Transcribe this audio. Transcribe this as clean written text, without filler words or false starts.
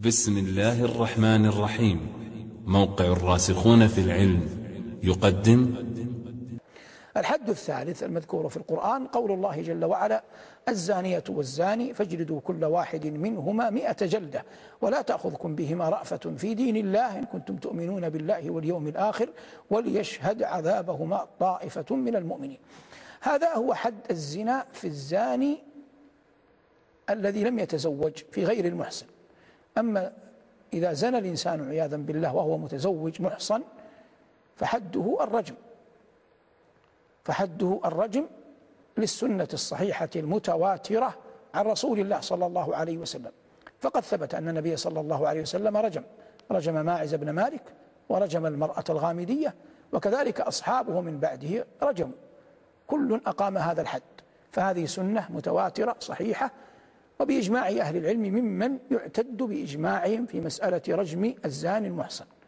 بسم الله الرحمن الرحيم. موقع الراسخون في العلم يقدم الحد الثالث المذكور في القرآن قول الله جل وعلا: الزانية والزاني فاجلدوا كل واحد منهما 100 جلدة ولا تأخذكم بهما رأفة في دين الله إن كنتم تؤمنون بالله واليوم الآخر وليشهد عذابهما طائفة من المؤمنين. هذا هو حد الزنا في الزاني الذي لم يتزوج في غير المحسن. أما إذا زنى الإنسان عياذا بالله وهو متزوج محصن فحده الرجم للسنة الصحيحة المتواترة عن رسول الله صلى الله عليه وسلم. فقد ثبت أن النبي صلى الله عليه وسلم رجم ماعز بن مالك ورجم المرأة الغامدية، وكذلك أصحابه من بعده رجموا، كل أقام هذا الحد. فهذه سنة متواترة صحيحة، وبإجماع أهل العلم ممن يعتد بإجماعهم في مسألة رجم الزاني المحصن.